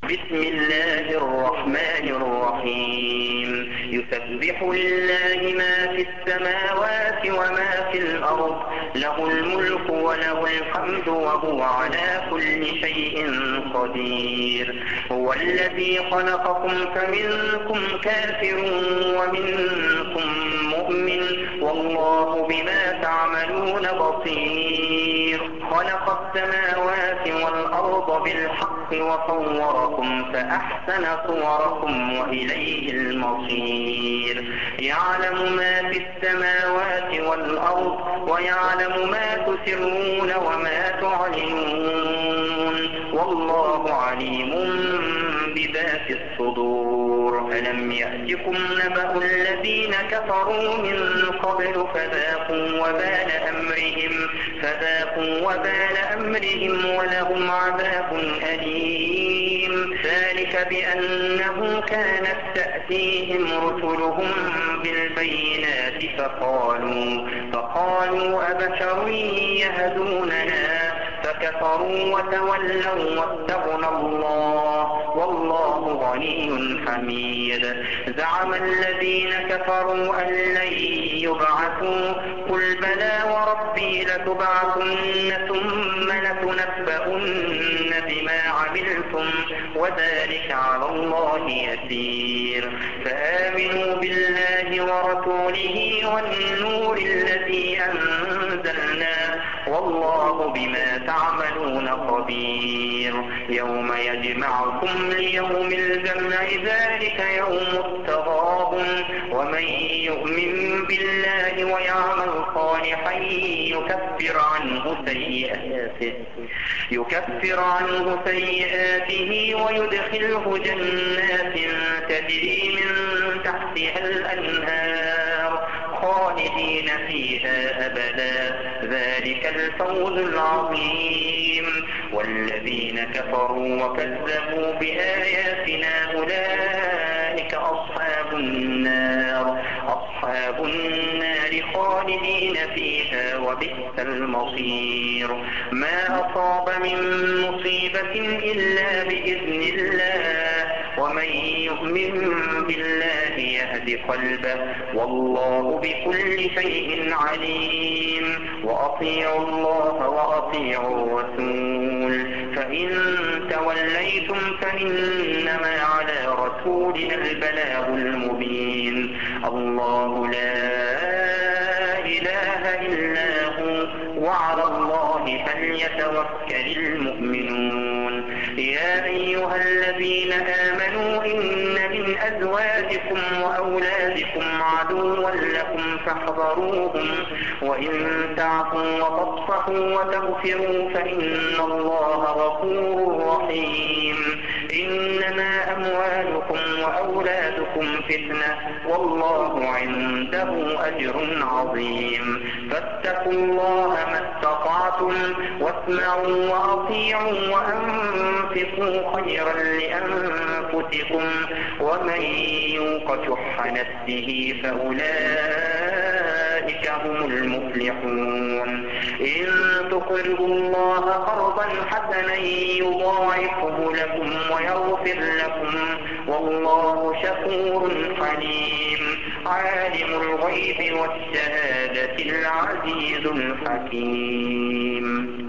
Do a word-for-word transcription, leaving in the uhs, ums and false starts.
بسم الله الرحمن الرحيم يسبح لله ما في السماوات وما في الأرض له الملك وله الحمد وهو على كل شيء قدير هو الذي خلقكم فمنكم كافر ومنكم مؤمن والله بما تعملون بصير خلق السماوات والأرض بالحق وصوركم فأحسن صوركم وإليه المصير يعلم ما في السماوات والأرض ويعلم ما تسرون وما تعلنون والله عليم بذات الصدور ألم يأتكم نبأ الذين كفروا من قبل فذاقوا وبال أمرهم فذاقوا وبال أمرهم ولهم عذاب أليم ذلك بأنه كانت تأتيهم رسلهم بالبينات فقالوا فقالوا أبشر يهدوننا فكفروا وتولوا واستغنى الله والله غني حميد زعم الذين كفروا أن لن يبعثوا قل بلى وربي لتبعثن ثم لتنبؤن بما عملتم وذلك على الله يسير فآمنوا بالله ورسوله والنور الذي أنزلنا والله بما تعملون خبير يوم يجمعكم ليوم الجمع ذلك يوم التغابن ومن يؤمن بالله ويعمل صالحا يكفر عنه سيئاته يكفر عنه سيئاته ويدخله جنات تجري من تحتها الأنهار خالدين فيها أبدا ذلك الفوز العظيم والذين كفروا وكذبوا بآياتنا أولئك أصحاب النار أصحاب النار خالدين فيها وبئس المصير ما أصاب من مصيبة إلا بإذن الله ومن يؤمن بالله يهد قلبه والله بكل شيء عليم وأطيعوا الله وأطيعوا الرسول فإن توليتم فإنما على رسولنا البلاغ المبين الله لا إله إلا هو وعلى الله فليتوكل المؤمنون يا أيها الذين آمنوا إن من أزواجكم وأولادكم عدوا لكم فاحذروهم وإن تعفوا وتصفحوا وتغفروا فإن الله غفور رحيم إنما أموالكم وأولادكم فتنة والله عنده أجر عظيم فاتقوا الله ما استطعتم واسمعوا وأطيعوا وأنفقوا خيرا لأنفسكم ومن يوق شح نفسه فأولئك هم المفلحون إن تقرضوا الله قرضا حسنا يضاعفه لكم ويغفر لكم والله شكور حليم عالم الغيب والشهادة العزيز الحكيم